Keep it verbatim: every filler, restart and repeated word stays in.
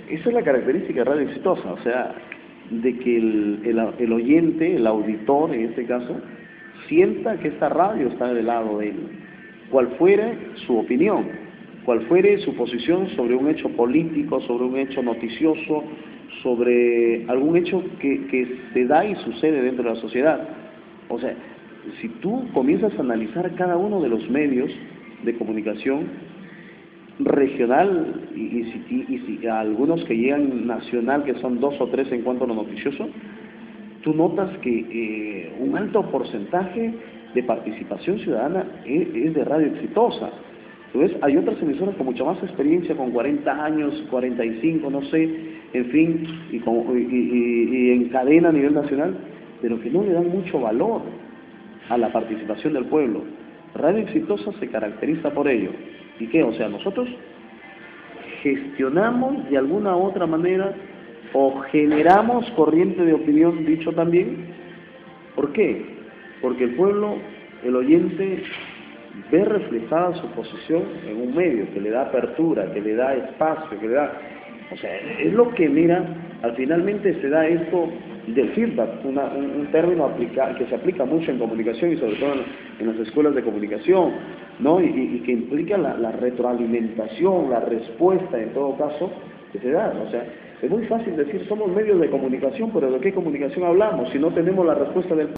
esa es la característica de Radio Exitosa, o sea, de que el, el, el oyente, el auditor en este caso, sienta que esta radio está del lado de él, cual fuere su opinión, cual fuere su posición sobre un hecho político, sobre un hecho noticioso, sobre algún hecho que, que se da y sucede dentro de la sociedad. O sea, si tú comienzas a analizar cada uno de los medios de comunicación regional y, y, si, y si algunos que llegan nacional, que son dos o tres en cuanto a lo noticioso, tú notas que eh, un alto porcentaje de participación ciudadana es, es de Radio Exitosa. Entonces, hay otras emisoras con mucha más experiencia, con cuarenta años, cuarenta y cinco, no sé, en fin, y, con, y, y, y en cadena a nivel nacional, pero que no le dan mucho valor a la participación del pueblo. Radio Exitosa se caracteriza por ello. ¿Y qué? O sea, nosotros gestionamos de alguna u otra manera o generamos corriente de opinión, dicho también. ¿Por qué? Porque el pueblo, el oyente, ve reflejada su posición en un medio que le da apertura, que le da espacio, que le da... O sea, es lo que, mira, al finalmente se da esto del feedback, una, un, un término aplica, que se aplica mucho en comunicación y sobre todo en, en las escuelas de comunicación, ¿no? Y, y, y que implica la, la retroalimentación, la respuesta en todo caso que se da. O sea, es muy fácil decir somos medios de comunicación, pero ¿de qué comunicación hablamos si no tenemos la respuesta del